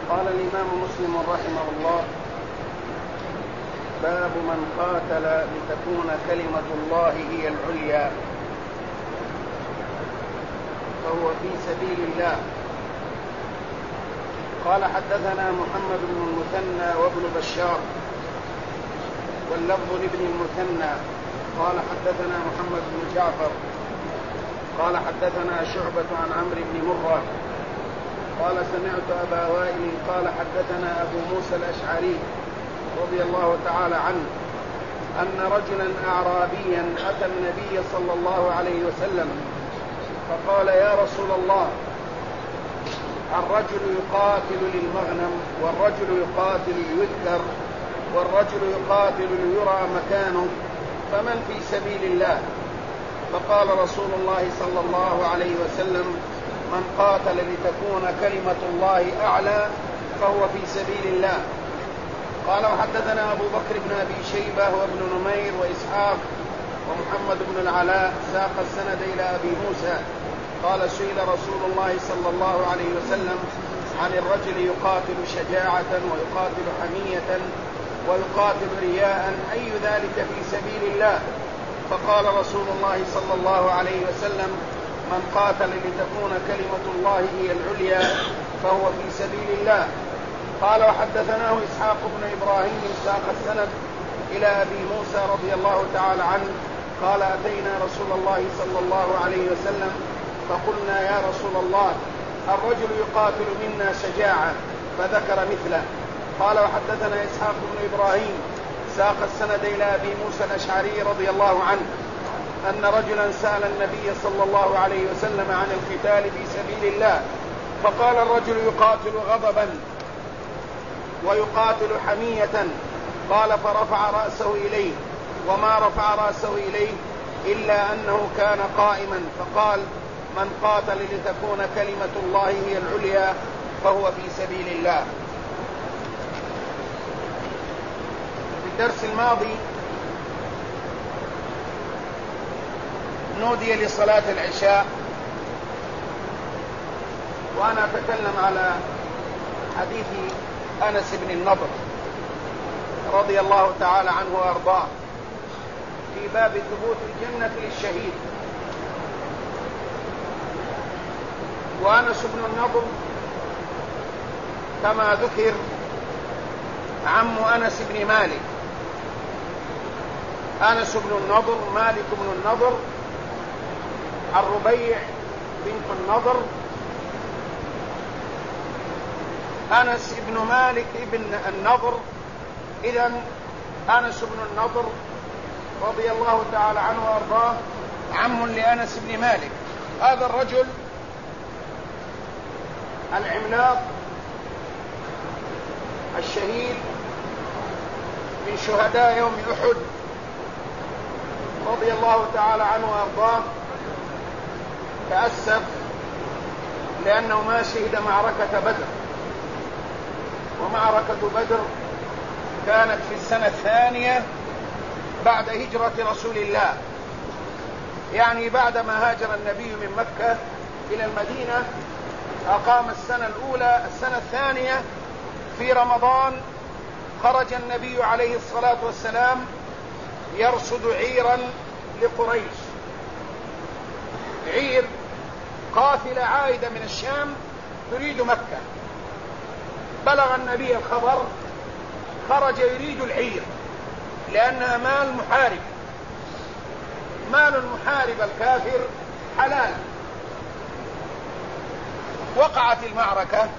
قال الإمام مسلم رحمه الله: باب من قاتل لتكون كلمة الله هي العليا فهو في سبيل الله. قال: حدثنا محمد بن المثنى وابن بشار، واللفظ لابن المثنى قال: حدثنا محمد بن جعفر قال: حدثنا شعبة عن عمرو بن مرة قال: سمعت أبا وائل قال: حدثنا أبو موسى الأشعري رضي الله تعالى عنه أن رجلا أعرابيا أتى النبي صلى الله عليه وسلم فقال: يا رسول الله، الرجل يقاتل للمغنم، والرجل يقاتل ليذكر، والرجل يقاتل ليرى مكانه، فمن في سبيل الله؟ فقال رسول الله صلى الله عليه وسلم: من قاتل لتكون كلمة الله أعلى فهو في سبيل الله. قال: وحدثنا أبو بكر بن أبي شيبة وابن نمير وإسحاق ومحمد بن العلاء ساق السند إلى أبي موسى قال: سئل رسول الله صلى الله عليه وسلم عن الرجل يقاتل شجاعة ويقاتل حمية ويقاتل رياء، أي ذلك في سبيل الله؟ فقال رسول الله صلى الله عليه وسلم: من قاتل لتكون كلمة الله هي العليا فهو في سبيل الله. قال: وحدثناه إسحاق بن إبراهيم ساق السند إلى أبي موسى رضي الله تعالى عنه قال: أتينا رسول الله صلى الله عليه وسلم فقلنا: يا رسول الله، الرجل يقاتل منا شجاعة، فذكر مثله. قال: وحدثنا إسحاق بن إبراهيم ساق السند إلى أبي موسى الأشعري رضي الله عنه أن رجلا سأل النبي صلى الله عليه وسلم عن القتال في سبيل الله، فقال: الرجل يقاتل غضبا ويقاتل حمية. قال: فرفع رأسه إليه، وما رفع رأسه إليه إلا أنه كان قائما، فقال: من قاتل لتكون كلمة الله هي العليا فهو في سبيل الله. في الدرس الماضي نودي لصلاة العشاء وأنا أتكلم على حديث أنس بن النضر رضي الله تعالى عنه وأرضاه في باب ثبوت الجنة للشهيد. وأنس بن النضر كما ذكر عم أنس بن مالك. أنس بن النضر مالك بن النضر الربيع بنت النضر، أنس بن مالك بن النضر. إذن أنس بن النضر رضي الله تعالى عنه وأرضاه عم لأنس بن مالك. هذا الرجل العملاق الشهيد من شهداء يوم أحد رضي الله تعالى عنه وأرضاه تأسف لأنه ما شهد معركة بدر، ومعركة بدر كانت في السنة الثانية بعد هجرة رسول الله، يعني بعدما هاجر النبي من مكة إلى المدينة أقام السنة الأولى. السنة الثانية في رمضان خرج النبي عليه الصلاة والسلام يرصد عيرا لقريش، عير قافلة عائدة من الشام تريد مكة. بلغ النبي الخبر، خرج يريد العير لأنها مال محارب، مال المحارب الكافر حلال. وقعت المعركة،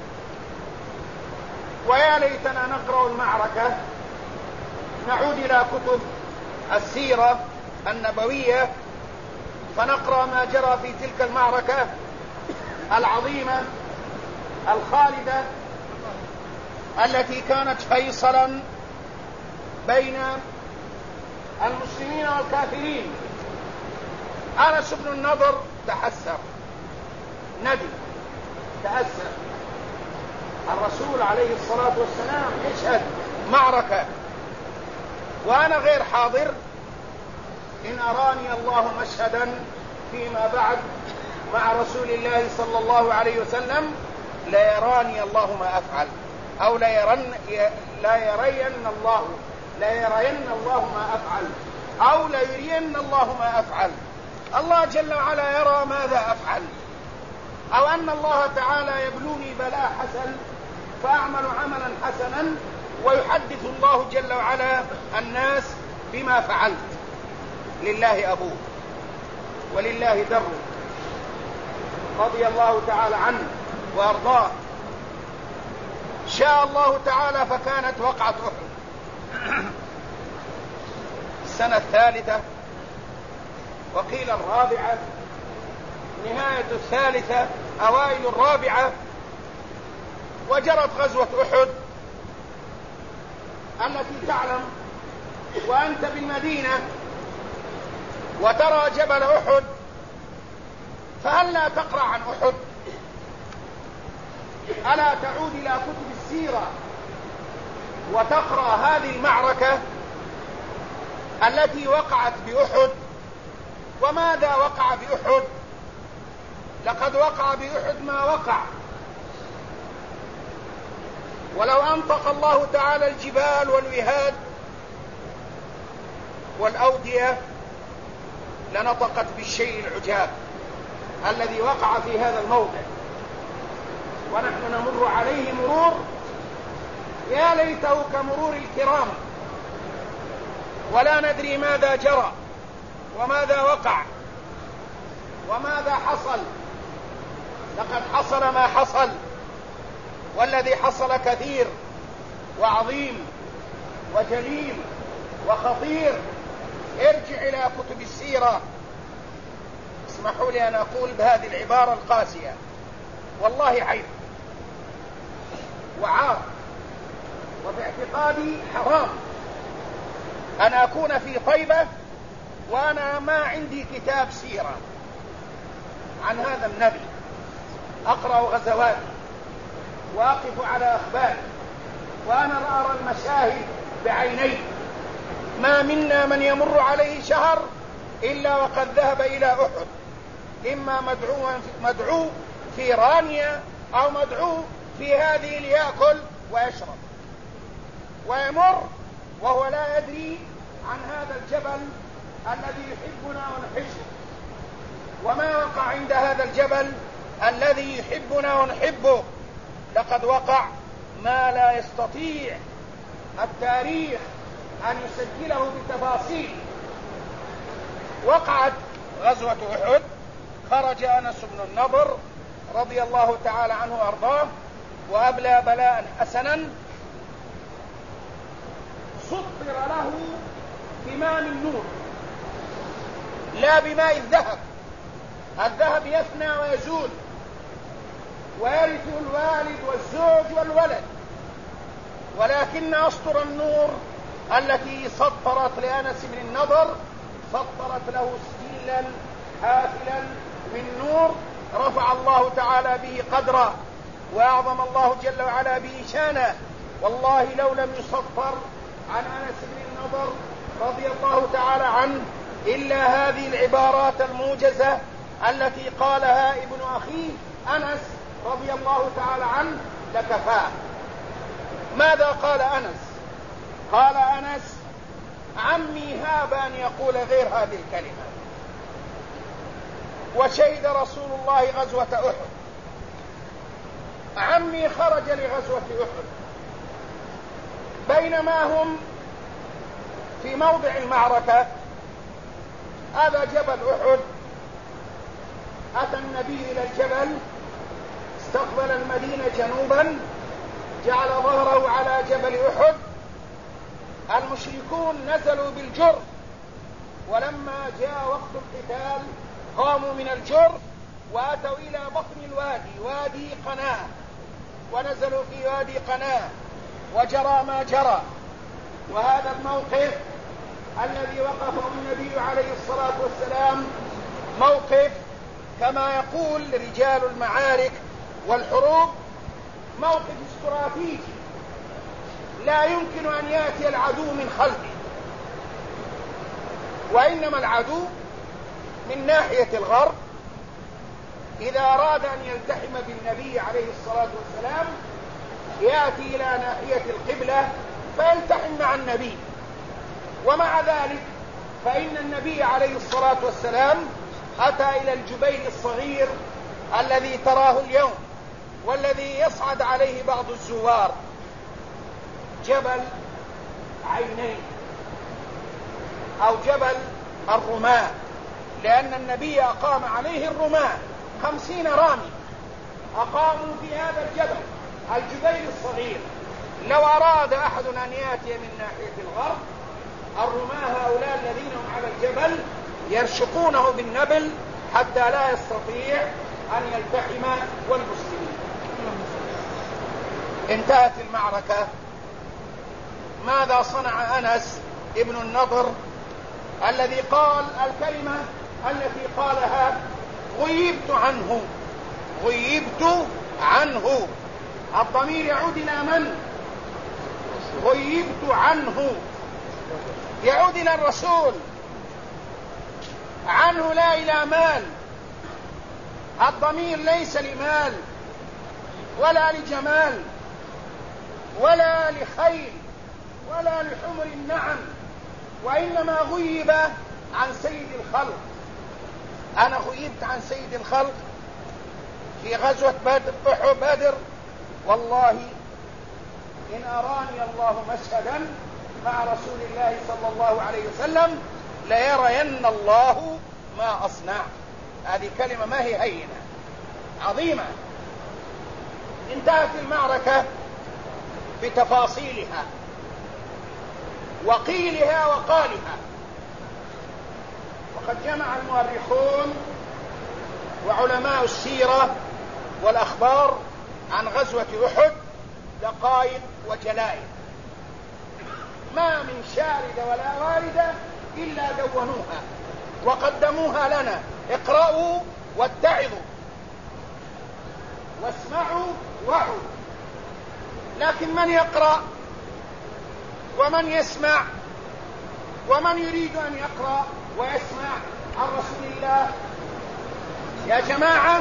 ويا ليتنا نقرأ المعركة، نعود إلى كتب السيرة النبوية فنقرأ ما جرى في تلك المعركة العظيمة الخالدة التي كانت فيصلا بين المسلمين والكافرين. أنس بن النضر تحسر، ندم، تأسف. الرسول عليه الصلاة والسلام يشهد معركة وأنا غير حاضر، إن أراني الله مشهدا فيما بعد مع رسول الله صلى الله عليه وسلم ليراني الله ما أفعل، أو ليرين الله ما أفعل، أو ليرين الله ما أفعل. الله جل وعلا يرى ماذا أفعل، أو أن الله تعالى يبلوني بلاء حسن فأعمل عملا حسنا ويحدث الله جل وعلا الناس بما فعلت. لله أبوه ولله دره، رضي الله تعالى عنه وأرضاه. شاء الله تعالى فكانت وقعة أحد السنة الثالثة، وقيل الرابعة، نهاية الثالثة أوائل الرابعة، وجرت غزوة أحد التي تعلم وأنت بالمدينة وترى جبل أحد، فهل لا تقرأ عن أحد؟ ألا تعود إلى كتب السيرة وتقرأ هذه المعركة التي وقعت بأحد؟ وماذا وقع بأحد؟ لقد وقع بأحد ما وقع، ولو أنطق الله تعالى الجبال والوهاد والأودية لنطقت بالشيء العجاب الذي وقع في هذا الموضع، ونحن نمر عليه مرور يا ليته كمرور الكرام، ولا ندري ماذا جرى وماذا وقع وماذا حصل. لقد حصل ما حصل، والذي حصل كثير وعظيم وجليل وخطير. ارجع إلى كتب السيرة. اسمحوا لي أن أقول بهذه العبارة القاسية، والله عيب وعار، وفي اعتقادي حرام أن أكون في طيبة وأنا ما عندي كتاب سيرة عن هذا النبي، أقرأ غزوات وأقف على أخبار وأنا أرى المشاهد بعيني. ما منا من يمر عليه شهر إلا وقد ذهب إلى أحد، إما مدعو في رانيا أو مدعو في هذه ليأكل ويشرب، ويمر وهو لا يدري عن هذا الجبل الذي يحبنا ونحبه، وما وقع عند هذا الجبل الذي يحبنا ونحبه. لقد وقع ما لا يستطيع التاريخ أن يسجله بتفاصيل. وقعت غزوة أحد، خرج أنس بن النضر رضي الله تعالى عنه وأرضاه وأبلى بلاء حسنا، سطر له بماء النور لا بماء الذهب. الذهب يفنى ويزول ويرث الوالد والزوج والولد، ولكن أسطر النور التي سطرت لأنس بن النضر سطرت له سجلا حافلا من نور رفع الله تعالى به قدره وأعظم الله جل وعلا به شانه. والله لو لم يسطر عن أنس بن النضر رضي الله تعالى عنه إلا هذه العبارات الموجزة التي قالها ابن أخيه أنس رضي الله تعالى عنه لكفاه. ماذا قال أنس؟ قال أنس: عمي هاب أن يقول غير هذه الكلمة. وشهد رسول الله غزوة أحد، عمي خرج لغزوة أحد، بينما هم في موضع المعركة. هذا جبل أحد، أتى النبي إلى الجبل، استقبل المدينة جنوبا، جعل ظهره على جبل أحد. المشركون نزلوا بالجرف، ولما جاء وقت القتال قاموا من الجرف وأتوا إلى بطن الوادي، وادي قناة، ونزلوا في وادي قناة وجرى ما جرى. وهذا الموقف الذي وقفه النبي عليه الصلاة والسلام موقف كما يقول رجال المعارك والحروب موقف استراتيجي، لا يمكن أن يأتي العدو من خلفه، وإنما العدو من ناحية الغرب إذا أراد أن يلتحم بالنبي عليه الصلاة والسلام يأتي إلى ناحية القبلة فيلتحم مع النبي. ومع ذلك فإن النبي عليه الصلاة والسلام أتى إلى الجبيل الصغير الذي تراه اليوم والذي يصعد عليه بعض الزوار، جبل عينين أو جبل الرماة، لأن النبي أقام عليه الرماة 50 رامي أقاموا في هذا الجبيل الصغير. لو أراد أحد أن يأتي من ناحية الغرب الرماة هؤلاء الذين هم على الجبل يرشقونه بالنبل حتى لا يستطيع أن يلتحم والمسلمين. انتهت المعركة. ماذا صنع أنس ابن النضر الذي قال الكلمة التي قالها غيبت عنه؟ الضمير يعود إلى من؟ غيبت عنه يعود إلى الرسول، عنه لا إلى مال. الضمير ليس لمال ولا لجمال ولا لخيل ولا لحمر النعم، وإنما غيب عن سيد الخلق. أنا غيبت عن سيد الخلق في غزوة بدر، والله إن أراني الله مشهدا مع رسول الله صلى الله عليه وسلم ليرين الله ما أصنع. هذه كلمة ما هي هينة، عظيمة. انتهت المعركة بتفاصيلها وقيلها وقالها. وقد جمع المؤرخون وعلماء السيرة والأخبار عن غزوة أحد دقائق وجلائل، ما من شاردة ولا واردة إلا دونوها وقدموها لنا. اقرأوا واتعظوا واسمعوا وعوا. لكن من يقرأ ومن يسمع ومن يريد أن يقرأ ويسمع عن رسول الله؟ يا جماعة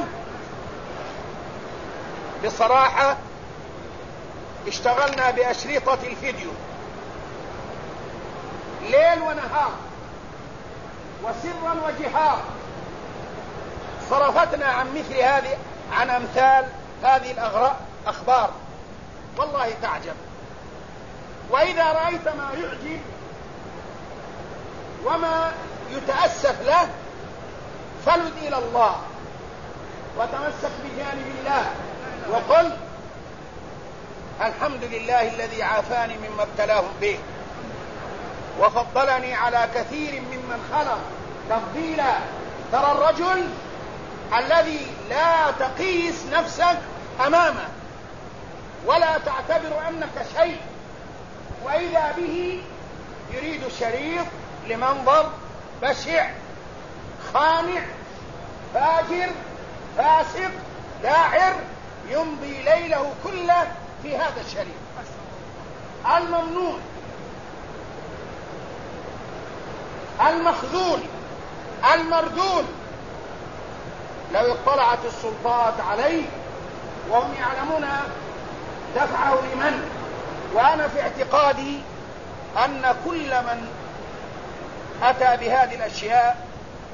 بصراحة اشتغلنا بأشرطة الفيديو ليل ونهار وسرا وجهارا، صرفتنا عن أمثال هذه الأخبار، والله تعجب. وإذا رأيت ما يعجب وما يتأسف له فلد إلى الله وتمسك بجانب الله وقل الحمد لله الذي عافاني مما ابتلاهم به وفضلني على كثير ممن خلق تفضيلا. ترى الرجل الذي لا تقيس نفسك أمامه ولا تعتبر أنك شيء، وإذا به يريد شريط لمنظر بشع خانع فاجر فاسق داعر يمضي ليله كله في هذا الشريط الممنوع المخذول المردود. لو اطلعت السلطات عليه وهم يعلمون دفعه لمن. وأنا في اعتقادي أن كل من أتى بهذه الأشياء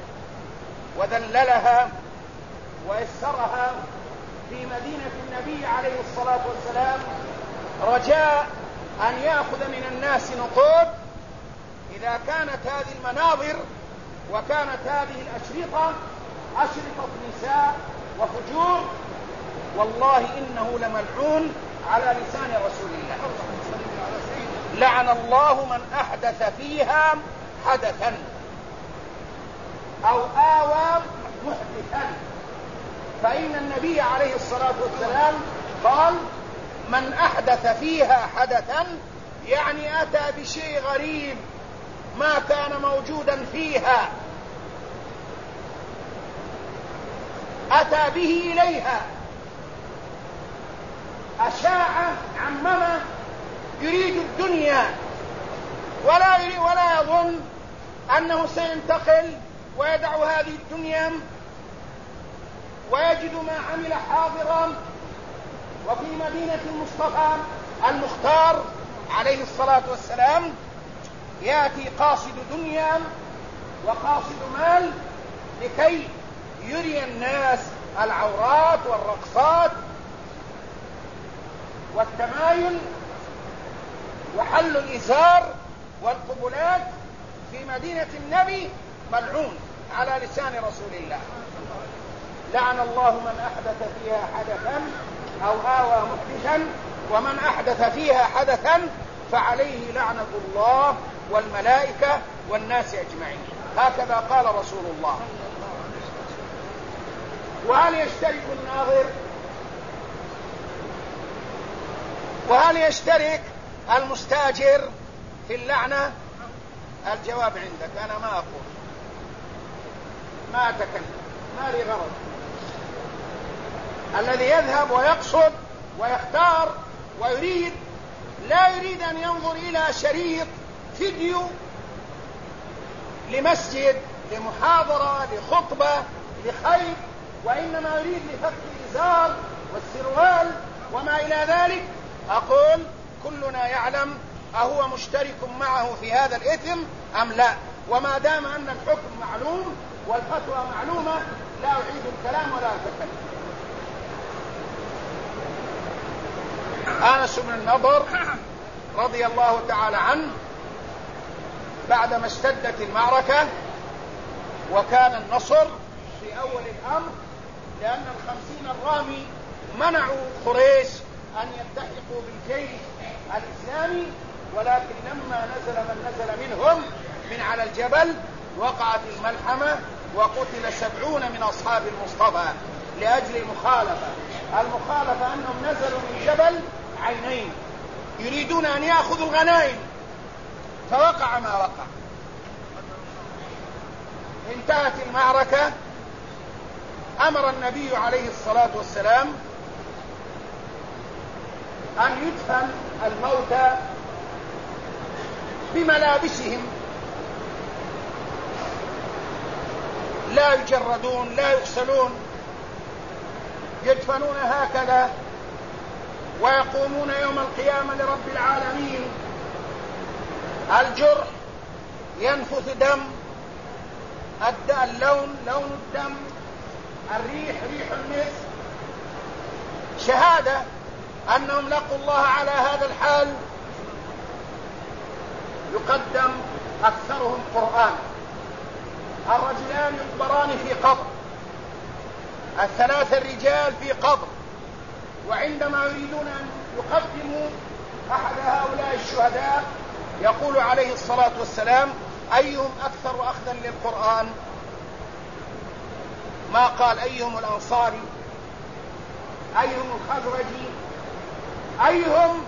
وذللها ويسرها في مدينة النبي عليه الصلاة والسلام رجاء أن يأخذ من الناس نقود. إذا كانت هذه المناظر وكانت هذه الأشرطة أشرطة نساء وفجور، والله إنه لملعون على لسان رسول الله. لعن الله من أحدث فيها حدثا أو آوى محدثا. فإن النبي عليه الصلاة والسلام قال من أحدث فيها حدثا، يعني أتى بشيء غريب ما كان موجودا فيها، أتى به إليها، أشاع عمما يريد الدنيا ولا يظن أنه سينتقل ويدع هذه الدنيا ويجد ما عمل حاضرا. وفي مدينة المصطفى المختار عليه الصلاة والسلام يأتي قاصد دنيا وقاصد مال لكي يري الناس العورات والرقصات والتمايل وحل الإزار والقبلات في مدينة النبي ملعون على لسان رسول الله. لعن الله من أحدث فيها حدثا أو آوى محدثا، ومن أحدث فيها حدثا فعليه لعنة الله والملائكة والناس أجمعين. هكذا قال رسول الله. وهل يشترك الناظر؟ وهل يشترك المستاجر في اللعنة؟ الجواب عندك، أنا ما أقول، ما أتكلم، ما لي غرض. الذي يذهب ويقصد ويختار ويريد لا يريد أن ينظر إلى شريط فيديو لمسجد، لمحاضرة، لخطبة، لخير، وإنما يريد لفك الإزار والسروال وما إلى ذلك. أقول كلنا يعلم أهو مشترك معه في هذا الإثم أم لا. وما دام أن الحكم معلوم والفتوى معلومة لا أعيد الكلام ولا أتكلم. أنس بن النضر رضي الله تعالى عنه بعدما اشتدت المعركة وكان النصر في أول الأمر، لأن 50 الرامي منعوا قريش أن يلتحقوا بالجيش الإسلامي، ولكن لما نزل من نزل منهم من على الجبل وقعت الملحمة وقتل 70 من أصحاب المصطفى لأجل المخالفة أنهم نزلوا من جبل عينين يريدون أن يأخذوا الغنائم، فوقع ما وقع. انتهت المعركة، أمر النبي عليه الصلاة والسلام أن يدفن الموتى بملابسهم، لا يجردون لا يغسلون، يدفنون هكذا ويقومون يوم القيامة لرب العالمين. الجرح ينفث دم، اللون لون الدم، الريح ريح المسك، شهادة أنهم لقوا الله على هذا الحال. يقدم أكثرهم قرآن، الرجلان يقبران في قبر، 3 الرجال في قبر. وعندما يريدون أن يقدموا أحد هؤلاء الشهداء يقول عليه الصلاة والسلام: أيهم أكثر أخذا للقرآن؟ ما قال أيهم الأنصاري، أيهم الخزرجي، أيهم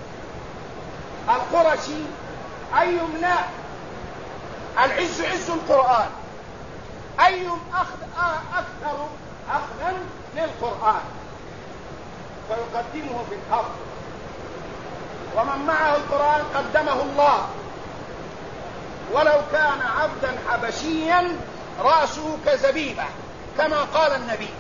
القرشي، أيهم لا، العز عز القرآن، أيهم أكثر أخذا للقرآن، فيقدمه في الأرض. ومن معه القرآن قدمه الله، ولو كان عبدا حبشيا رأسه كزبيبة كما قال النبي.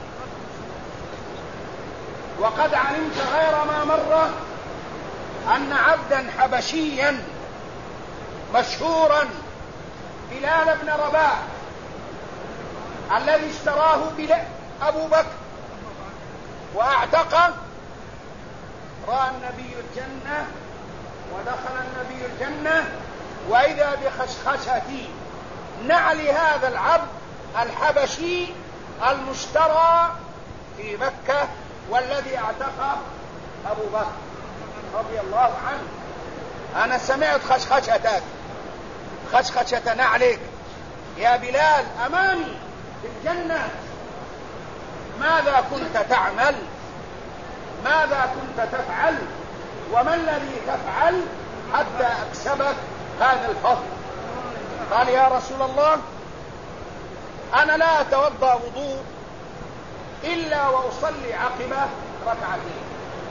وقد علمت غير ما مر أن عبدا حبشيا مشهورا بلال بن رباح الذي اشتراه أبو بكر وأعتقه، رأى النبي الجنة ودخل النبي الجنة، وإذا بخشخشة نعل هذا العبد الحبشي المشترى في مكة والذي اعتقه أبو بكر رضي الله عنه. أنا سمعت خشخشتك، خشخشة نعلك يا بلال أمامي في الجنة. ماذا كنت تعمل؟ ماذا كنت تفعل؟ وما الذي تفعل حتى أكسبك هذا الفضل؟ قال: يا رسول الله، أنا لا أتوضأ وضوء إلا وأصلي عقبه ركعتين.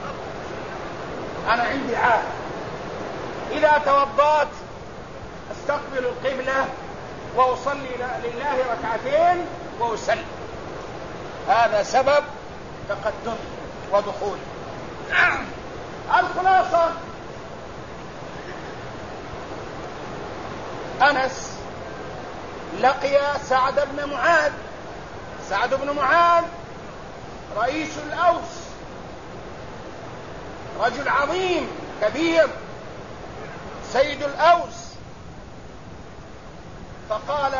أنا عندي عادة، إذا توضأت أستقبل القبلة وأصلي لله ركعتين وأسلم. هذا سبب تقدم ودخول. الخلاصة أنس لقي سعد بن معاذ. سعد بن معاذ رئيس الأوس، رجل عظيم كبير سيد الأوس. فقال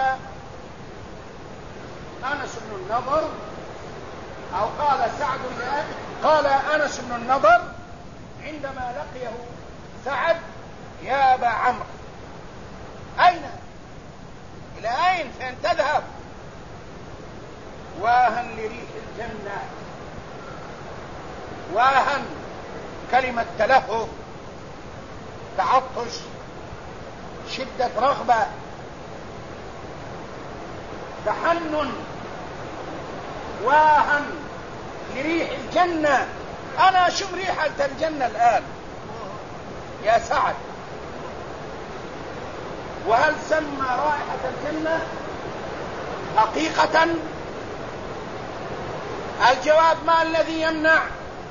أنس بن النضر، أو قال سعد قال أنس بن النضر عندما لقيه سعد: يا أبا عمرو، أين؟ إلى أين؟ فين تذهب؟ واها لريح الجنة. واها كلمة تلهف، تعطش، شدة رغبة، تحنن. واها لريح الجنة، أنا أشم ريحة الجنة الآن يا سعد. وهل سمى رائحة الجنة حقيقة؟ الجواب: ما الذي يمنع؟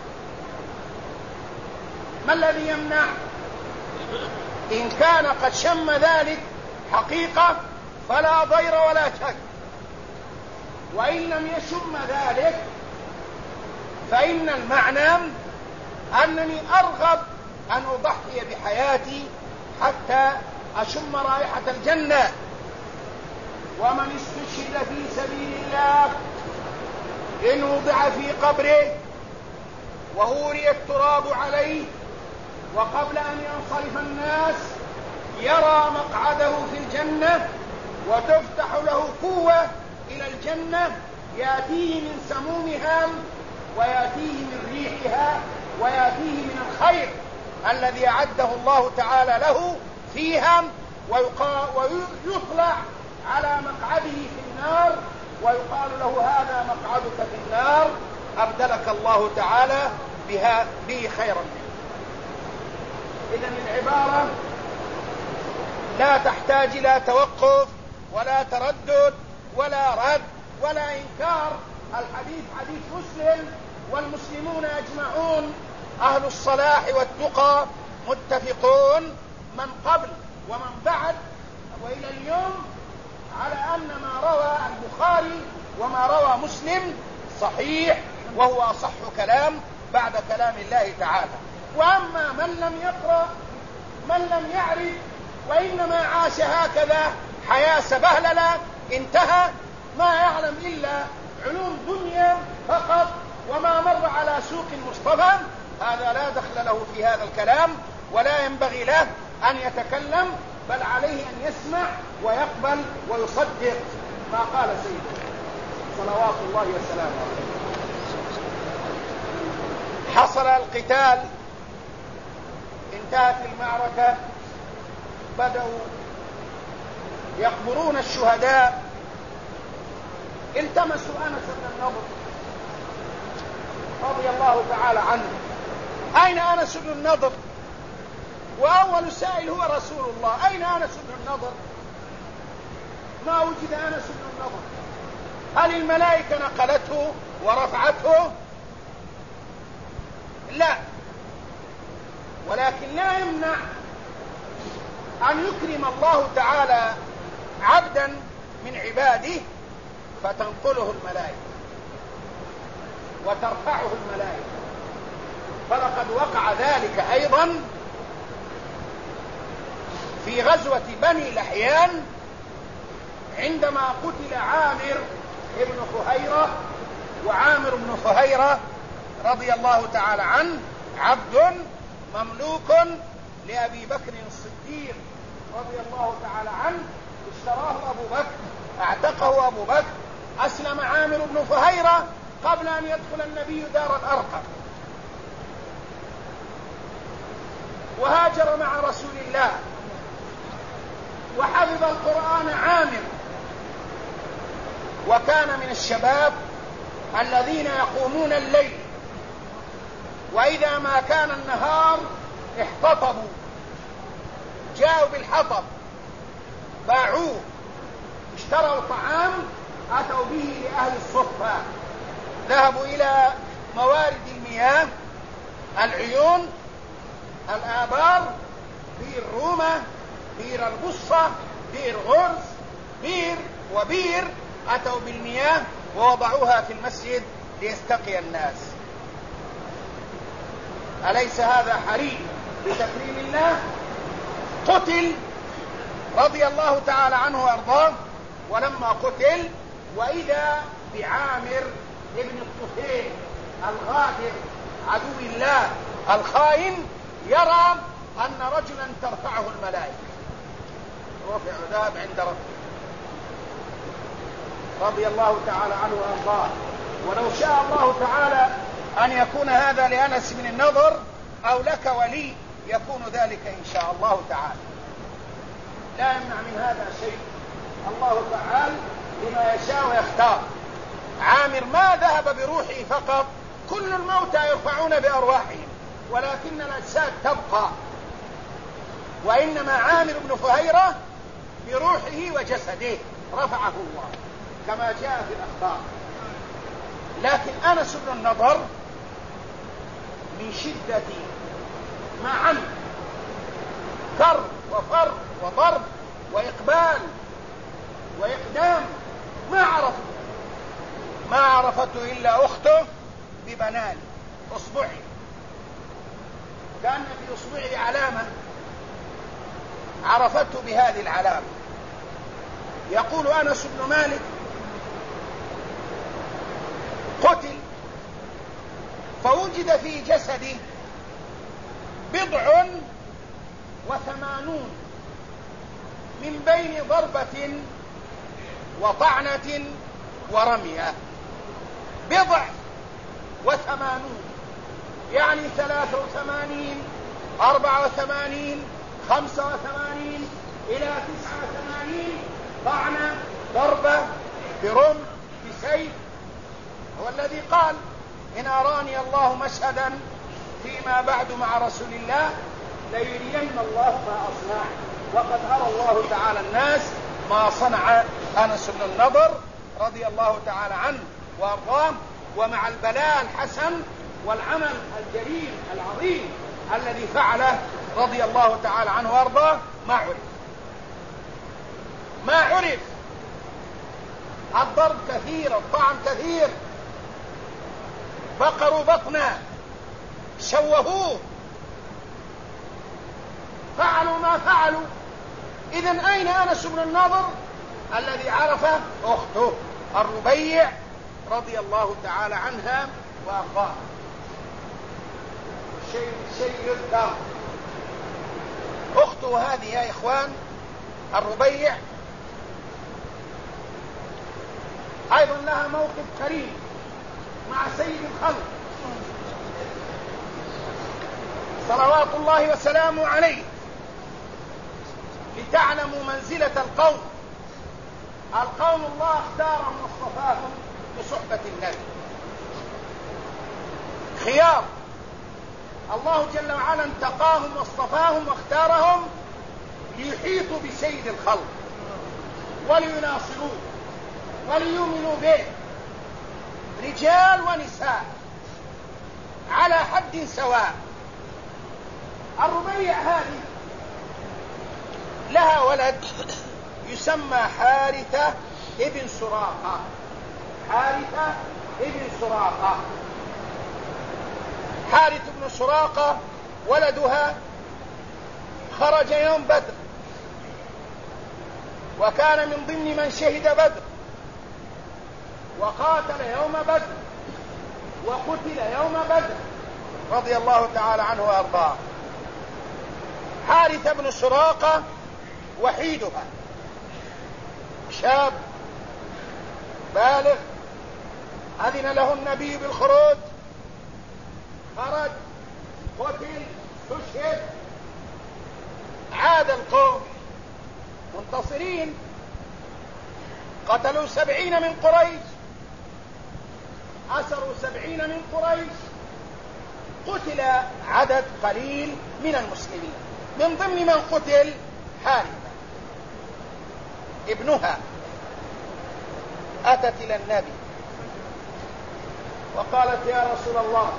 ما الذي يمنع؟ إن كان قد شم ذلك حقيقة فلا ضير ولا شك، وإن لم يشم ذلك فإن المعنى أنني أرغب أن أضحي بحياتي حتى أشم رائحة الجنة. ومن استشهد في سبيل الله إن وضع في قبره وهوري التراب عليه وقبل أن ينصرف الناس يرى مقعده في الجنة وتفتح له قوة إلى الجنة، يأتيه من سمومها ويأتيه من ريحها ويأتيه من الخير الذي أعده الله تعالى له فيها، ويطلع على مقعده في النار ويقال له: هذا مقعدك في النار، أبدلك الله تعالى به خيرا منه. إذن العبارة لا تحتاج إلى توقف ولا تردد ولا رد ولا إنكار. الحديث حديث مسلم، والمسلمون أجمعون أهل الصلاح والتقى متفقون من قبل ومن بعد وإلى اليوم على أن ما روى البخاري وما روى مسلم صحيح، وهو أصح كلام بعد كلام الله تعالى. وأما من لم يقرأ، من لم يعرف، وإنما عاش هكذا حياة سبهللة انتهى، ما يعلم إلا علوم دنيا فقط وما مر على سوق المصطفى، هذا لا دخل له في هذا الكلام ولا ينبغي له أن يتكلم، بل عليه أن يسمع ويقبل ويصدق ما قال سيده صلوات الله وسلامه عليه. حصل القتال، انتهت المعركة، بدأوا يقبرون الشهداء. التمسوا أنس بن النضر رضي الله تعالى عنه: أين أنس بن النضر؟ وأول سائل هو رسول الله: أين أنس بن النضر؟ ما وجد أنس بن النضر. هل الملائكة نقلته ورفعته؟ لا، ولكن لا يمنع أن يكرم الله تعالى عبدا من عباده فتنقله الملائكة وترفعه الملائكة. فلقد وقع ذلك أيضا في غزوة بني لحيان عندما قتل عامر بن فهيرة. وعامر بن فهيرة رضي الله تعالى عنه عبد مملوك لأبي بكر الصديق رضي الله تعالى عنه، اشتراه أبو بكر، اعتقه أبو بكر، أسلم عامر بن فهيرة قبل أن يدخل النبي دار الأرقم، وهاجر مع رسول الله وحفظ القرآن عامر، وكان من الشباب الذين يقومون الليل، وإذا ما كان النهار احتطبوا، جاءوا بالحطب، باعوه، اشتروا طعام أتوا به لأهل الصفة ذهبوا إلى موارد المياه، العيون، الآبار، بئر رومة، بئر البصة، بئر غرز، بئر وبئر، أتوا بالمياه ووضعوها في المسجد ليستقي الناس. أليس هذا حري بتكريم الله؟ قتل رضي الله تعالى عنه وأرضاه، ولما قتل وإذا بعامر ابن الطفيل الغادر عدو الله الخائن يرى أن رجلا ترفعه الملائكة، رفع ذهب عند ربه رضي الله تعالى عنه وأرضاه. ولو شاء الله تعالى أن يكون هذا لأنس بن النضر أو لك ولي يكون ذلك إن شاء الله تعالى، لا يمنع من هذا شيء، الله تعالى لما يشاء ويختار. عامر ما ذهب بروحه فقط، كل الموتى يرفعون بأرواحهم ولكن الأجساد تبقى، وإنما عامر بن فهيرة بروحه وجسده رفعه الله كما جاء في الأخبار. لكن أنس بن النضر من شدة ما عمل كر وفر وضرب وإقبال وإقدام ما عرفته إلا أخته ببنان أصبعه، كان في أصبعه علامة عرفته بهذه العلامة. يقول أنس بن مالك قتل فوجد في جسده 87 من بين ضربة وطعنة ورمية، 87 يعني 83 84 85 إلى 89 طعنة ضربة برمح بسيف. هو الذي قال إن أراني الله مشهدا فيما بعد مع رسول الله ليرين الله ما أصنع، وقد أرى الله تعالى الناس ما صنع أنس بن النضر رضي الله تعالى عنه وأرضاه. ومع البلاء الحسن والعمل الجليل العظيم الذي فعله رضي الله تعالى عنه وأرضاه ما عرف. الضرب كثير، الطعن كثير، بقروا بطنه، شوهوه، فعلوا ما فعلوا. إذن أين أنس بن النضر الذي عرفه؟ أخته الربيع رضي الله تعالى عنها وأرضاها. شيء يذكر، أخته هذه يا إخوان الربيع أيضا لها موقف كريم مع سيد الخلق صلوات الله وسلامه عليه، لتعلموا منزلة القوم الله اختارهم واصطفاهم بصحبة النبي، خيار الله جل وعلا انتقاهم واصطفاهم واختارهم ليحيطوا بسيد الخلق وليناصروه وليؤمنوا به، رجال ونساء على حد سواء. الربيع هذه لها ولد يسمى حارثة ابن سراقة، حارثة ابن سراقة. حارث بن سراقة ولدها خرج يوم بدر، وكان من ضمن من شهد بدر، وقاتل يوم بدر، وقتل يوم بدر رضي الله تعالى عنه وأرضاه. حارث بن سراقة وحيدها، شاب بالغ، أذن له النبي بالخروج، خرج، قتل، استشهد، عاد القوم منتصرين، قتلوا 70 من قريش، أسروا 70 من قريش، قتل عدد قليل من المسلمين، من ضمن من قتل حارثة ابنها. أتت إلى النبي وقالت يا رسول الله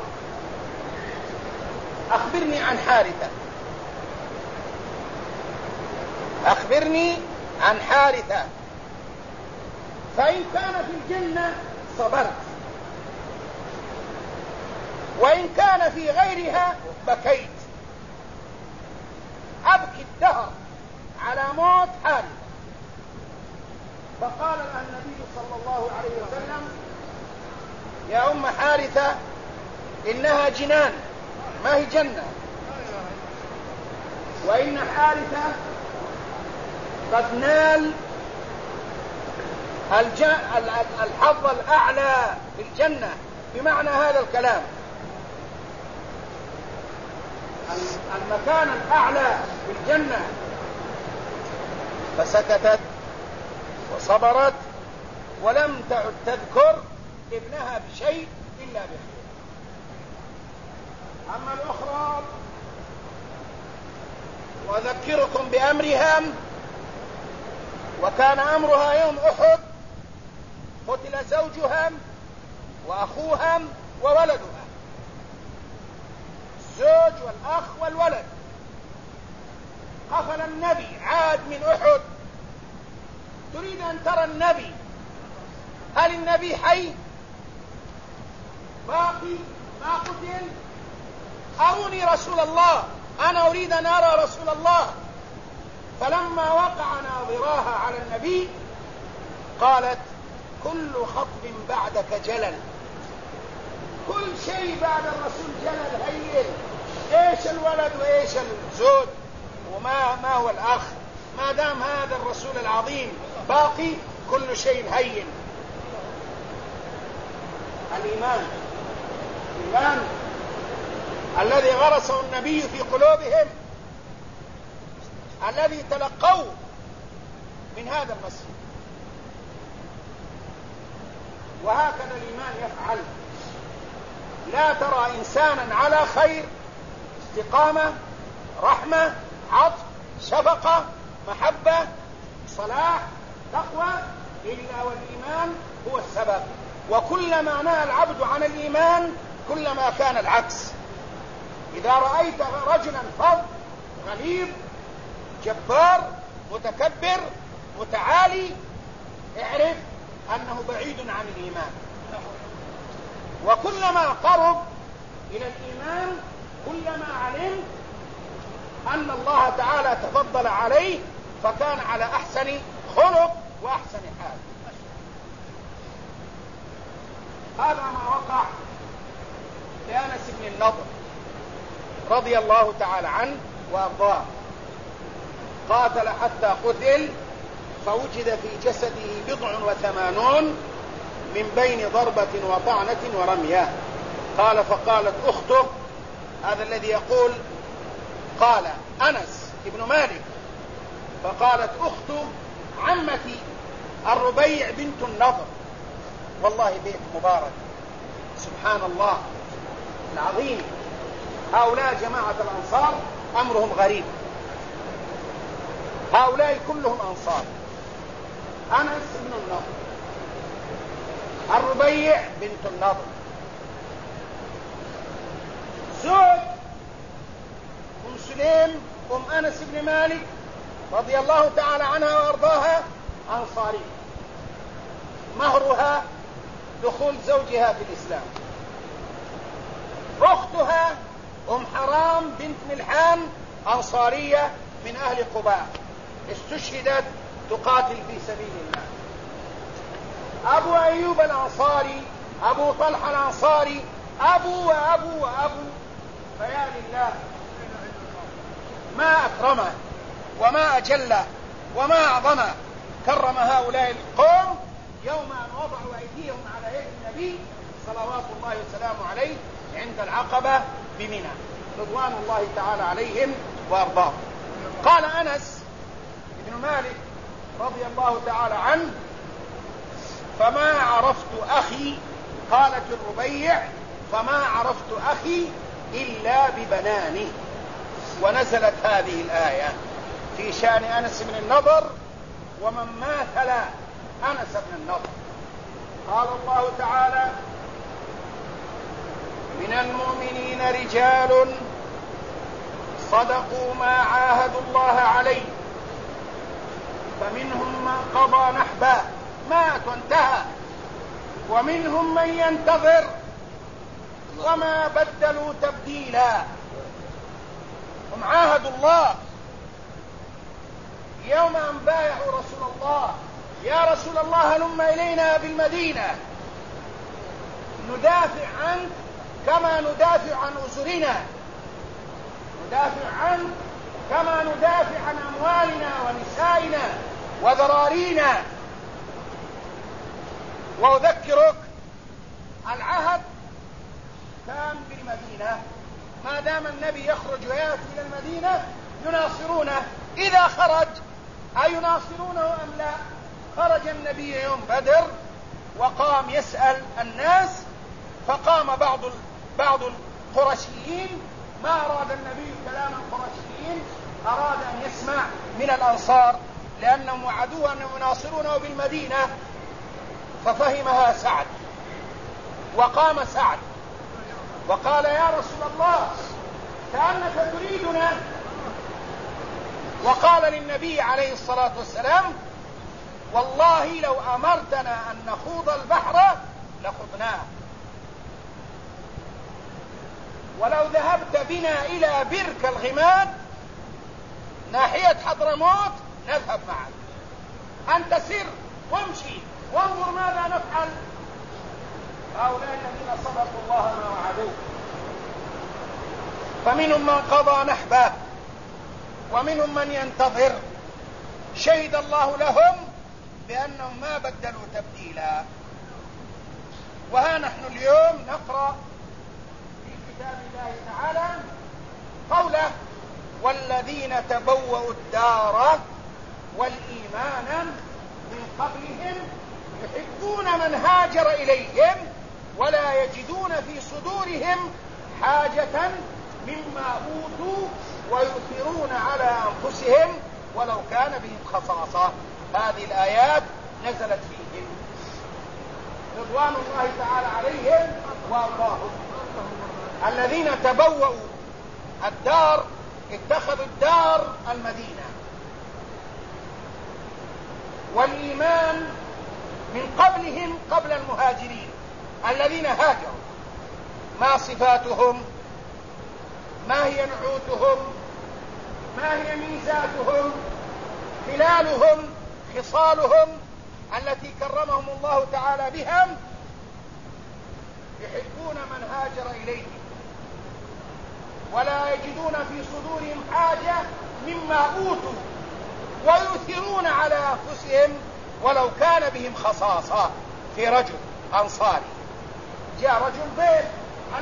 أخبرني عن حارثة، أخبرني عن حارثة، فإن كان في الجنة صبرت، وإن كان في غيرها بكيت، أبكي الدهر على موت حارثة. فقال لها النبي صلى الله عليه وسلم يا أم حارثة إنها جنان ما هي جنة، وإن حارثة قد نال الحظ الأعلى في الجنة، بمعنى هذا الكلام المكان الأعلى في الجنة. فسكتت وصبرت ولم تعد تذكر ابنها بشيء إلا بخير. أما الأخرى وأذكركم بأمرها، وكان أمرها يوم أحد قتل زوجها وأخوها وولدها، الزوج والأخ والولد. قفل النبي عاد من أحد، تريد أن ترى النبي، هل النبي حي باقي ما قتل؟ أروني رسول الله، أنا أريد أن أرى رسول الله. فلما وقع ناظراها على النبي قالت كل خطب بعدك جلل، كل شيء بعد الرسول جلل هين، ايش الولد وايش الزوج وما هو الأخ، ما دام هذا الرسول العظيم باقي كل شيء هين. الإيمان الذي غرسه النبي في قلوبهم، الذي تلقوه من هذا المسجد. وهكذا الإيمان يفعل، لا ترى إنسانا على خير، استقامة، رحمة، عطف، شفقة، محبة، صلاح، تقوى، إلا والإيمان هو السبب. وكلما نهى العبد عن الإيمان كلما كان العكس. إذا رأيت رجلا فظ غليظ جبار متكبر متعالي اعرف أنه بعيد عن الإيمان. وكلما قرب إلى الإيمان كلما علم أن الله تعالى تفضل عليه فكان على أحسن خلق وأحسن حال. هذا ما وقع لأنس بن النضر رضي الله تعالى عنه وأرضاه. قاتل حتى قتل، فوجد في جسده 87 من بين ضربة وطعنة ورمية. قال فقالت أخته، هذا الذي يقول قال أنس بن مالك، فقالت أخته عمتي الربيع بنت النضر، والله بيت مبارك سبحان الله العظيم. هؤلاء جماعة الأنصار أمرهم غريب، هؤلاء كلهم أنصار. أنس بن النضر، الربيع بنت النضر، زوج أم سليم أم أنس بن مالك رضي الله تعالى عنها وأرضاها أنصاري، مهرها دخول زوجها في الإسلام. أختها أم حرام بنت ملحان أنصارية من أهل قباء، استشهدت تقاتل في سبيل الله. أبو أيوب الأنصاري، أبو طلحة الأنصاري، أبو وأبو وأبو، فيا لله ما أكرمه وما أجله وما أعظمه. كرم هؤلاء القوم يوم أن وضعوا أيديهم على يد النبي صلوات الله وسلامه عليه عند العقبة بمنى رضوان الله تعالى عليهم وأرضاهم. قال أنس بن مالك رضي الله تعالى عنه فما عرفت أخي، قالت الربيع فما عرفت أخي إلا ببنانه. ونزلت هذه الآية في شأن أنس بن النضر ومن ماثل أنس بن النضر. قال الله تعالى من المؤمنين رجال صدقوا ما عاهدوا الله عليه فمنهم من قضى نحبه مات وانتهى ومنهم من ينتظر وما بدلوا تبديلا. هم عاهدوا الله يوم أن بايعوا رسول الله: يا رسول الله هلم إلينا بالمدينة ندافع عنك كما ندافع عن أسرنا، ندافع عنك كما ندافع عن أموالنا ونسائنا وذرارينا. وأذكرك العهد كان بالمدينة، ما دام النبي يخرج ويأتي إلى المدينة يناصرونه. إذا خرج أيناصرونه أم لا؟ خرج النبي يوم بدر وقام يسأل الناس، فقام بعض القرشيين، ما أراد النبي كلام القرشيين، أراد أن يسمع من الأنصار لأنهم وعدوه أنهم يناصرونه بالمدينة. ففهمها سعد وقام سعد وقال: يا رسول الله كأنك تريدنا. وقال للنبي عليه الصلاة والسلام: والله لو أمرتنا أن نخوض البحر لخضناه، ولو ذهبت بنا إلى برك الغماد ناحية حضرموت نذهب معك، أنت سر وامشي وانظر ماذا نفعل. هؤلاء الذين صدقوا الله ما وعدوه. فمنهم من قضى نحبه ومنهم من ينتظر، شهد الله لهم بأنهم ما بدلوا تبديلا. وها نحن اليوم نقرأ في كتاب الله تعالى قوله: والذين تبوأوا الدار والإيمان من قبلهم يحبون من هاجر إليهم ولا يجدون في صدورهم حاجة مما أوتوا ويؤثرون على أنفسهم ولو كان بهم خصاصة. هذه الآيات نزلت فيهم رضوان الله تعالى عليهم وأرضاهم. الذين تبوأوا الدار اتخذوا الدار المدينة، والإيمان من قبلهم قبل المهاجرين الذين هاجروا. ما صفاتهم؟ ما هي نعوتهم؟ ما هي ميزاتهم؟ خلالهم، خصالهم التي كرمهم الله تعالى بها: يحبون من هاجر إليهم ولا يجدون في صدورهم حاجة مما أوتوا ويؤثرون على أنفسهم ولو كان بهم خصاصة. في رجل أنصاري جاء رجل ضيف على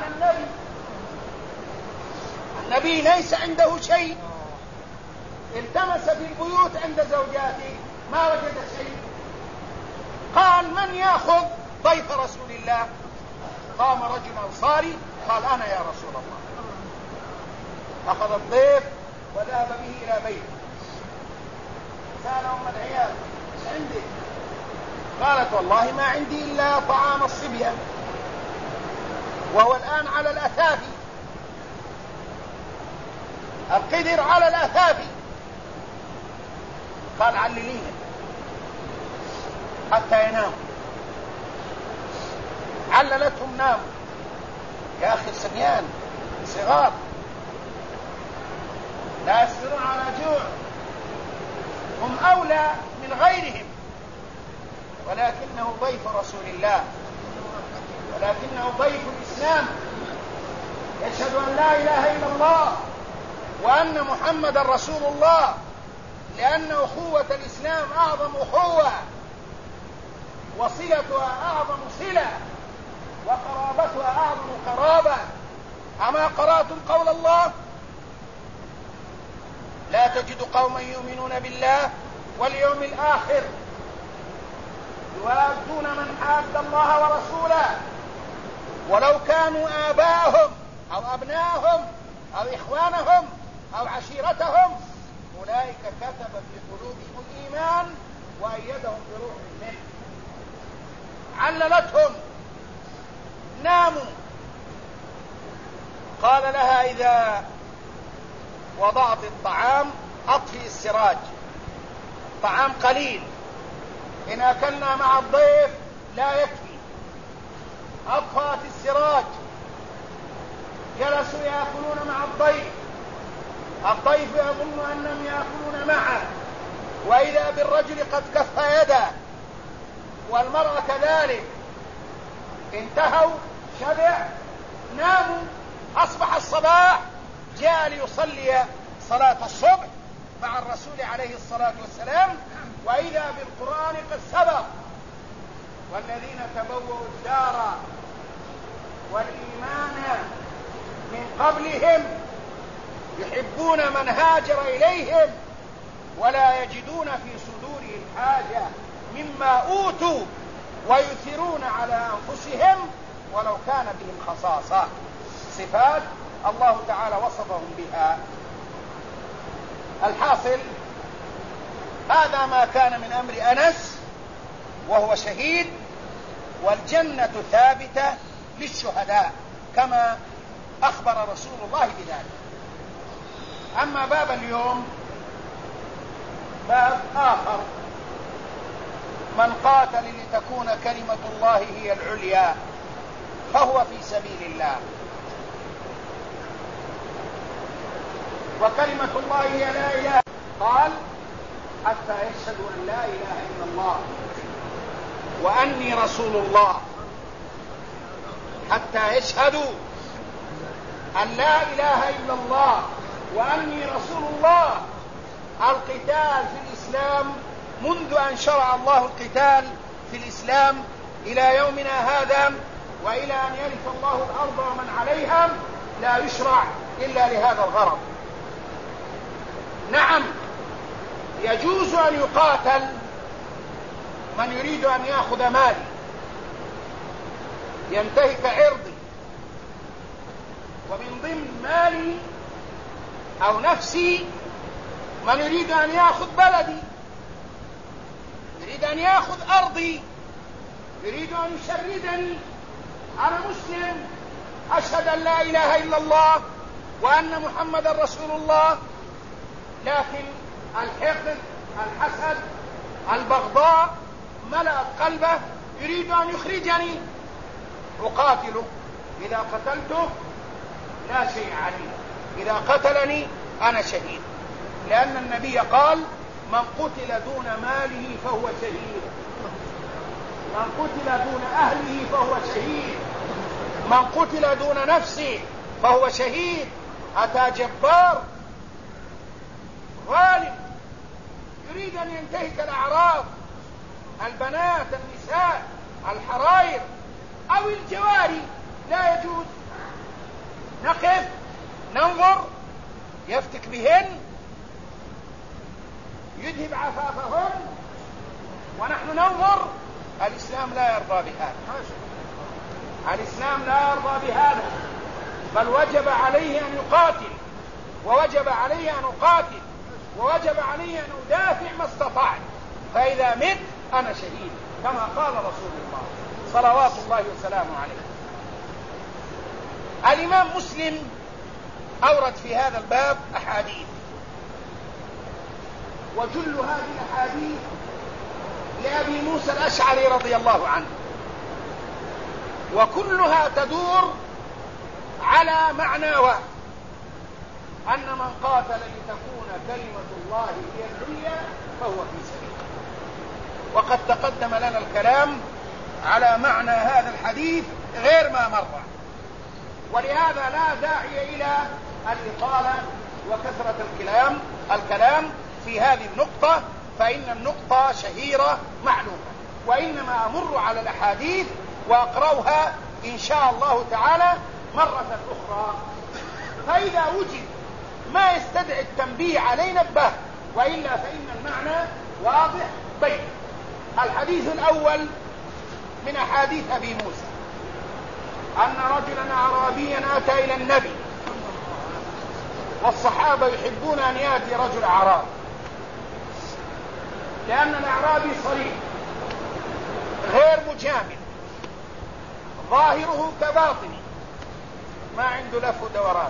النبي ليس عنده شيء، التمس في البيوت عند زوجاته ما وجد شيء، قال: من يأخذ ضيف رسول الله؟ قام رجل أنصاري قال: أنا يا رسول الله. أخذ الضيف وذهب به إلى بيته، سأل أم العيال: ايش عندك؟ قالت: والله ما عندي إلا طعام الصبية، وهو الآن على الأثافي، القدر على الأثافي. قال: علليهم حتى يناموا. عللتهم ناموا. يا أخي الصبيان صغار لا يصبرون على جوع، هم أولى من غيرهم، ولكنه ضيف رسول الله، ولكنه ضيف الإسلام، يشهد أن لا إله إلا الله وأن محمد رسول الله، لأن أخوة الإسلام أعظم أخوة، وصلتها أعظم صلة، وقرابتها أعظم قرابة. أما قرأتم قول الله: لا تجد قوما يؤمنون بالله واليوم الآخر يوادون من حاد الله ورسوله ولو كانوا آباءهم أو أبناءهم أو إخوانهم أو عشيرتهم أولئك كتب في قلوبهم الإيمان وأيدهم بروح منه. عللتهم، ناموا قال لها إذا وضعت الطعام أطفئ السراج، طعام قليل، إن أكلنا مع الضيف لا يكفي. أطفأت السراج، جلسوا يأكلون مع الضيف، الضيف يظن أنهم يأكلون معه، وإذا بالرجل قد كف يده والمرأة كذلك، انتهوا، شبع، ناموا. أصبح الصباح، جاء ليصلي صلاة الصبح مع الرسول عليه الصلاة والسلام، وإذا بالقرآن قد سبق: والذين تبوأوا الدار والإيمان من قبلهم يحبون من هاجر إليهم ولا يجدون في صدورهم حاجة مما أوتوا ويؤثرون على أنفسهم ولو كان بهم خصاصة. صفات الله تعالى وصفهم بها. الحاصل هذا ما كان من أمر أنس وهو شهيد، والجنة ثابتة للشهداء كما أخبر رسول الله بذلك. أما باب اليوم باب آخر: من قاتل لتكون كلمة الله هي العليا فهو في سبيل الله. وكلمة الله هي لا إله، قال: حتى يشهدوا أن لا إله إلا الله وأني رسول الله. حتى يشهدوا أن لا إله إلا الله وأني رسول الله. القتال في الإسلام منذ أن شرع الله القتال في الإسلام إلى يومنا هذا، وإلى أن يرث الله الأرض ومن عليها، لا يشرع إلا لهذا الغرض. نعم، يجوز أن يقاتل من يريد أن يأخذ مالي، ينتهك عرضي، ومن ضمن مالي أو نفسي من يريد أن يأخذ بلدي، يريد أن يأخذ أرضي، يريد أن يشردني. أنا مسلم، أشهد أن لا إله إلا الله وأن محمد رسول الله، لكن الحقد، الحسد، البغضاء ملأت قلبه، يريد أن يخرجني. أقاتله، إذا قتلته لا شيء علي، إذا قتلني أنا شهيد، لأن النبي قال: من قتل دون ماله فهو شهيد، من قتل دون أهله فهو شهيد، من قتل دون نفسه فهو شهيد. أتى جبار غالب يريد أن ينتهك الأعراض، البنات، النساء، الحرائر أو الجواري، لا يجوز. نقف ننظر، يفتك بهن، يذهب عفافهن، ونحن ننظر. الإسلام لا يرضى بهذا، الإسلام لا يرضى بهذا، بل وجب عليه أن يقاتل، ووجب عليه أن أقاتل، ووجب عليه أن أدافع ما استطعت، فإذا مت أنا شهيد، كما قال رسول الله صلوات الله وسلامه عليه. الإمام مسلم أورد في هذا الباب أحاديث، وجل هذه الأحاديث لأبي موسى الأشعري رضي الله عنه، وكلها تدور على معنى واحد: أن من قاتل لتكون كلمة الله هي العليا فهو في سبيله. وقد تقدم لنا الكلام على معنى هذا الحديث غير ما مر، ولهذا لا داعي إلى الإطالة وكثرة الكلام في هذه النقطة، فإن النقطة شهيرة معلومة، وإنما أمر على الأحاديث وأقرأها إن شاء الله تعالى مرة أخرى، فإذا وجد ما يستدعي التنبيه عليه نبه، وإلا فإن المعنى واضح بين. الحديث الأول من أحاديث أبي موسى: أن رجلا أعرابيا أتى إلى النبي، والصحابة يحبون أن يأتي رجل أعرابي، لأن الأعرابي صريح غير مجامل، ظاهره كباطنه، ما عنده لف ودوران.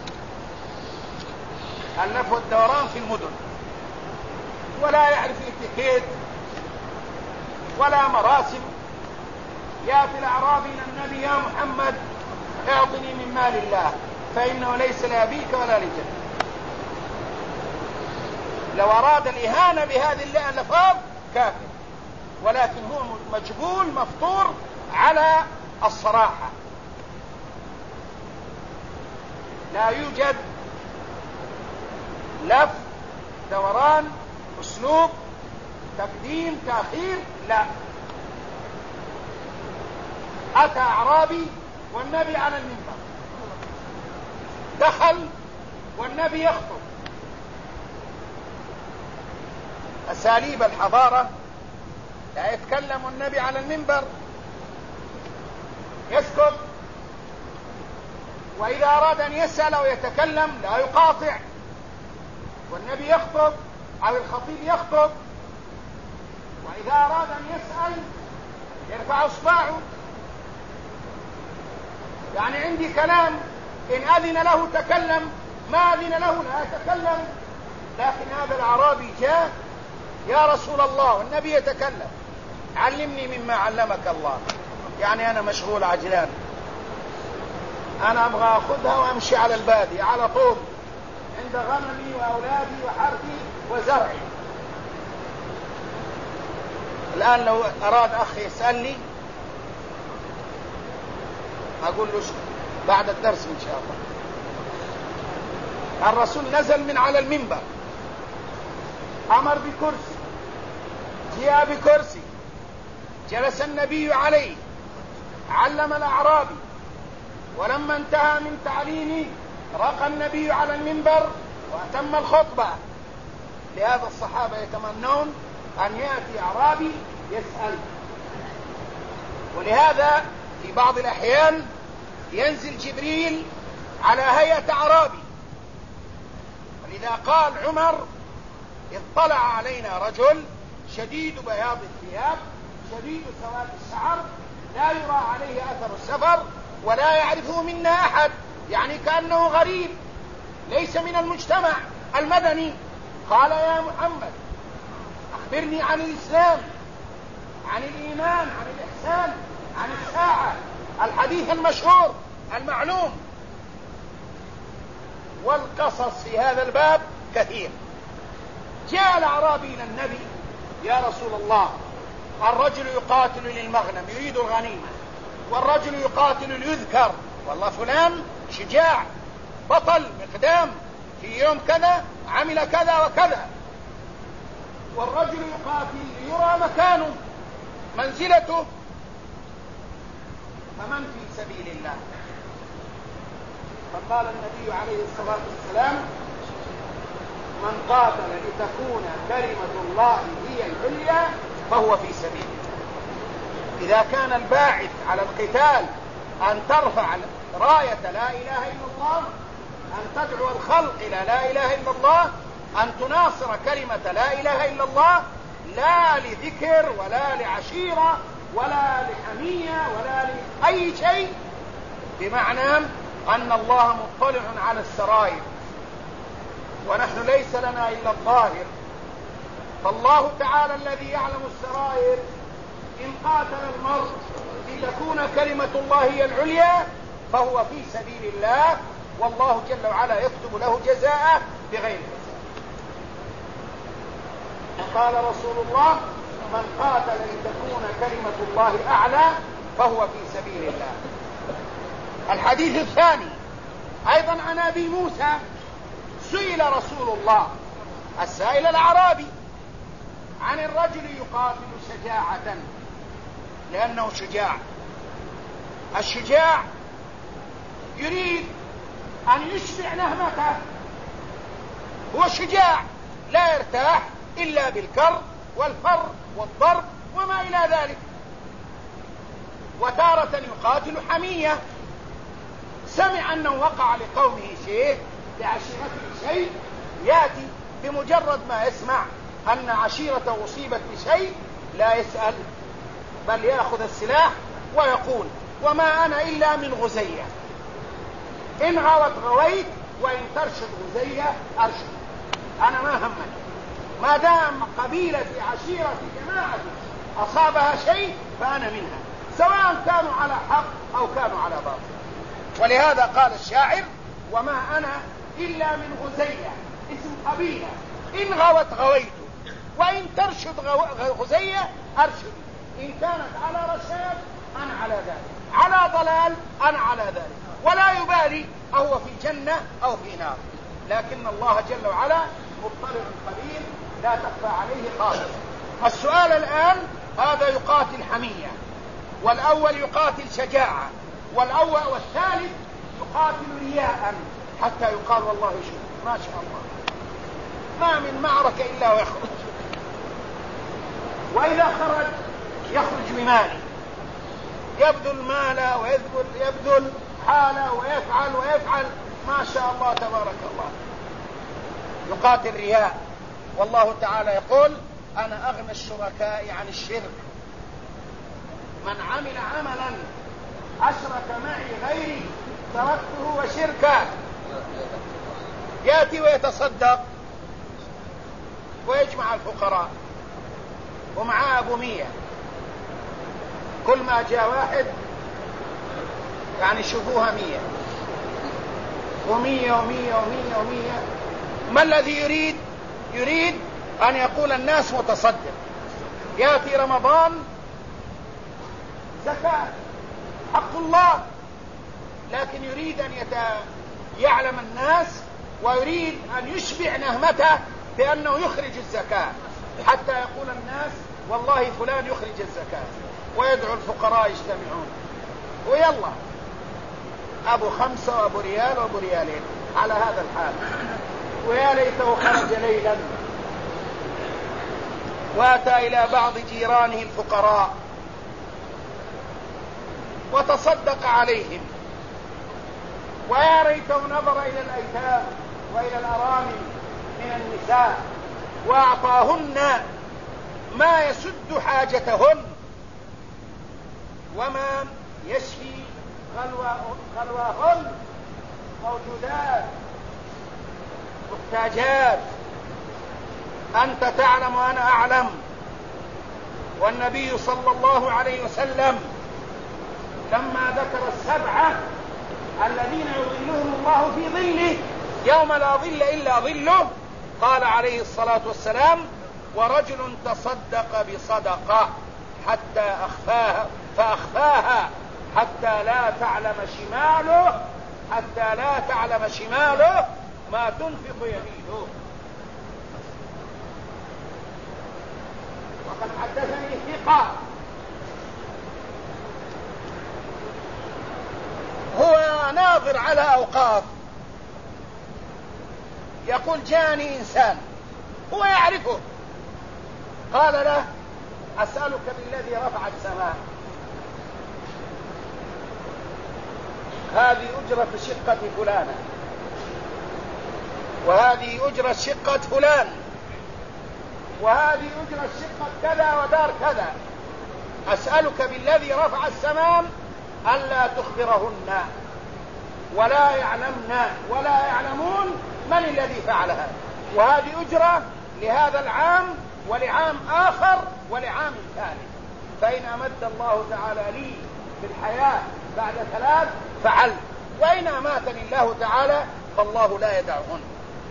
اللف والدوران في المدن، ولا يعرف اتيكيت ولا مراسم. يأتي الأعرابي إلى النبي: يا محمد اعطني من مال الله فإنه ليس لأبيك ولا لجدك. لو أراد الإهانة بهذه الألفاظ كافر، ولكن هو مجبول مفطور على الصراحة. لا يوجد لف دوران أسلوب تقديم تأخير، لا. أتى أعرابي والنبي على المنبر، دخل والنبي يخطب. أساليب الحضارة: لا يتكلم النبي على المنبر، يسكت، وإذا أراد أن يسأل أو يتكلم لا يقاطع، والنبي يخطب أو الخطيب يخطب، وإذا أراد أن يسأل يرفع إصبعه. يعني عندي كلام، إن أذن له تكلم، ما أذن له لا يتكلم. لكن هذا الأعرابي جاء: يا رسول الله، والنبي يتكلم: علمني مما علمك الله. يعني أنا مشغول عجلان، أنا أبغى أخذها وأمشي على البادية على طول عند غنمي وأولادي وحرثي وزرعي. الآن لو أراد أخ يسألني أقول له بعد الدرس إن شاء الله. الرسول نزل من على المنبر، أمر بكرسي، جاء بكرسي، جلس النبي عليه، علم الأعرابي، ولما انتهى من تعليمه رقى النبي على المنبر وأتم الخطبة. لهذا الصحابة يتمنون أن يأتي أعرابي يسأل. ولهذا في بعض الأحيان ينزل جبريل على هيئة أعرابي. ولذا قال عمر: اطلع علينا رجل شديد بياض الثياب شديد سواد الشعر لا يرى عليه أثر السفر ولا يعرفه منا أحد، يعني كأنه غريب ليس من المجتمع المدني. قال: يا محمد أخبرني عن الإسلام، عن الإيمان، عن الإحسان، عن الساعة، الحديث المشهور المعلوم. والقصص في هذا الباب كثير. جاء الأعرابي إلى النبي: يا رسول الله، الرجل يقاتل للمغنم يريد الغنيمة، والرجل يقاتل ليذكر، والله فلان شجاع بطل مقدام في يوم كذا عمل كذا وكذا. والرجل يقاتل ليرى مكانه منزلته. فمن في سبيل الله؟ فقال النبي عليه الصلاة والسلام: من قاتل لتكون كلمة الله هي العليا فهو في سبيل الله. إذا كان الباعث على القتال أن ترفع راية لا إله إلا الله، أن تدعو الخلق إلى لا إله إلا الله، أن تناصر كلمة لا إله إلا الله، لا لذكر ولا لعشيرة ولا لحمية ولا لأي شيء، بمعنى أن الله مطلع على السرائر ونحن ليس لنا إلا الظاهر. فالله تعالى الذي يعلم السرائر إن قاتل المرء لتكون كلمة الله هي العليا فهو في سبيل الله، والله جل وعلا يكتب له جزاءه بغير حساب. قال رسول الله: من قاتل لتكون كلمة الله أعلى فهو في سبيل الله. الحديث الثاني أيضا عن أبي موسى: سئل رسول الله، السائل الأعرابي، عن الرجل يقاتل شجاعة، لأنه شجاع. الشجاع يريد أن يشبع نهمته، هو شجاع لا يرتاح إلا بالكر والفر والضرب وما إلى ذلك. وتارة يقاتل حمية، سمع أنه وقع لقومه شيء، لعشيرته شيء، يأتي بمجرد ما يسمع أن عشيرته أصيبت بشيء لا يسأل، بل يأخذ السلاح ويقول: وما أنا إلا من غزية. إن غوت غويت وإن ترشد غزية أرشد. أنا ما همني ما دام قبيلتي عشيرتي جماعتي أصابها شيء فأنا منها، سواء كانوا على حق أو كانوا على باطل. ولهذا قال الشاعر: وما أنا إلا من غزية، اسم قبيلة، إن غوت غويت وإن ترشد غزية أرشد. إن كانت على رشاد أنا على ذلك، على ضلال أنا على ذلك، ولا يبالي أهو في جنة أو في نار. لكن الله جل وعلا مطلع خبير لا تخفى عليه خافية. السؤال الآن: هذا يقاتل حمية، والأول يقاتل شجاعة، والثالث يقاتل رياء حتى يقال والله شوف ما شاء الله ما من معركة إلا ويخرج، وإذا خرج يخرج بماله، يبذل ماله ويبذل حاله ويفعل ما شاء الله تبارك الله. يقاتل رياء، والله تعالى يقول: أنا أغنى الشركاء عن الشرك، من عمل عملا أشرك معي غيري تركته وشركه. يأتي ويتصدق ويجمع الفقراء ومعاه أبو 100، كل ما جاء واحد يعني شوفوها 100 و100 و100 و100 و100. ما الذي يريد أن يقول الناس متصدق. يأتي رمضان زكاة حق الله، لكن يريد أن يعلم الناس ويريد أن يشبع نهمته بأنه يخرج الزكاة، حتى يقول الناس والله فلان يخرج الزكاة، ويدعو الفقراء يجتمعون، ويلا أبو 5 وأبو ريال وأبو ريالين على هذا الحال. ويا ليته خرج ليلا وأتى إلى بعض جيرانه الفقراء وتصدق عليهم، ويا ليته نظر إلى الأيتام وإلى الأرامل من النساء وأعطاهن ما يسد حاجتهن وما يشفي غلواهن. موجودات محتاجات، أنت تعلم وأنا أعلم. والنبي صلى الله عليه وسلم لما ذكر 7 الذين يظلهم الله في ظله يوم لا ظل إلا ظله، قال عليه الصلاة والسلام: ورجل تصدق بصدقة حتى فأخفاها حتى لا تعلم شماله ما تنفق يمينه. وقد حدثني ثقة هو ناظر على أوقاف، يقول: جاني إنسان هو يعرفه، قال له: أسألك بالذي رفع السماء، هذه أجرة شقة فلانة، وهذه أجرة شقة فلان، وهذه أجرة شقة كذا ودار كذا، أسألك بالذي رفع السماء ألا تخبرهن ولا يعلمن ولا يعلمون من الذي فعل هذا، وهذه أجرة لهذا العام ولعام آخر ولعام ثالث، فإن أمد الله تعالى لي في الحياة بعد 3 فعلت، وإن أماتني الله تعالى فالله لا يدعهن.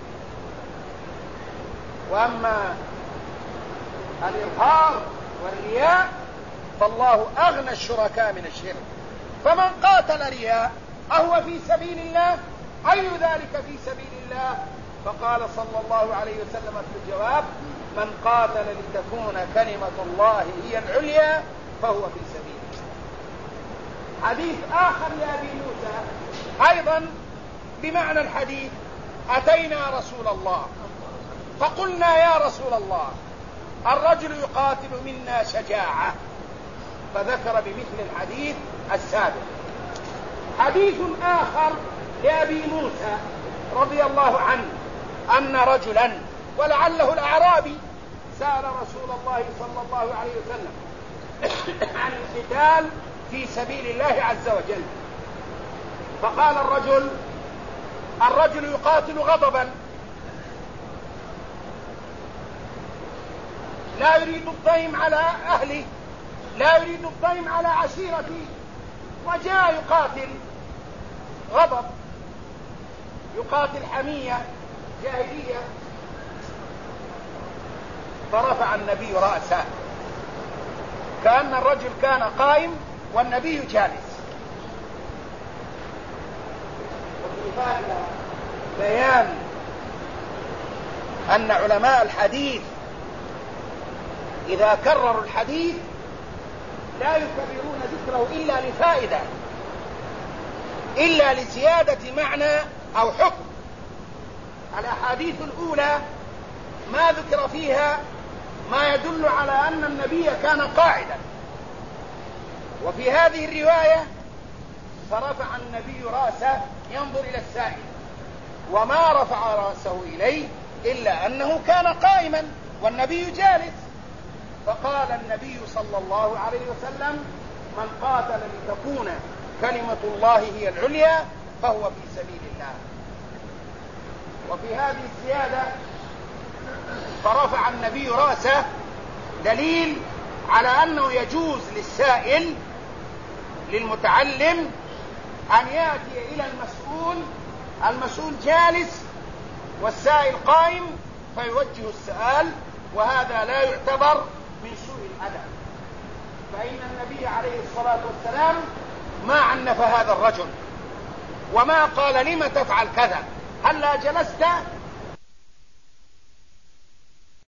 وأما الإظهار والرياء فالله أغنى الشركاء من الشرك. فمن قاتل رياء أهو في سبيل الله؟ أي ذلك في سبيل الله؟ فقال صلى الله عليه وسلم في الجواب: من قاتل لتكون كلمة الله هي العليا فهو في سبيل الله. حديث آخر لأبي موسى أيضا بمعنى الحديث: أتينا رسول الله فقلنا: يا رسول الله، الرجل يقاتل منا شجاعة، فذكر بمثل الحديث السابق. حديث آخر لأبي موسى رضي الله عنه أن رجلا ولعله الأعرابي سأل رسول الله صلى الله عليه وسلم عن القتال في سبيل الله عز وجل، فقال الرجل: الرجل يقاتل غضبا، لا يريد الضيم على أهله، لا يريد الضيم على عشيرته، وجاء يقاتل غضب، يقاتل حمية جاهلية، فرفع النبي رأسه كأن الرجل كان قائم والنبي جالس. وفي هذا بيان أن علماء الحديث إذا كرروا الحديث لا يكررون ذكره إلا لفائدة، إلا لزيادة معنى أو حكم. الأحاديث الأولى ما ذكر فيها ما يدل على أن النبي كان قاعدا، وفي هذه الرواية فرفع النبي رأسه ينظر إلى السائل، وما رفع رأسه إليه إلا أنه كان قائما والنبي جالس. فقال النبي صلى الله عليه وسلم: من قاتل لتكون كلمة الله هي العليا فهو في سبيل الله. وفي هذه الزيادة فرفع النبي رأسه دليل على أنه يجوز للسائل للمتعلم أن يأتي إلى المسؤول جالس والسائل قائم فيوجه السؤال، وهذا لا يعتبر من سوء الأدب، فإن النبي عليه الصلاة والسلام ما عنف هذا الرجل وما قال: لم تفعل كذا، هلا جلست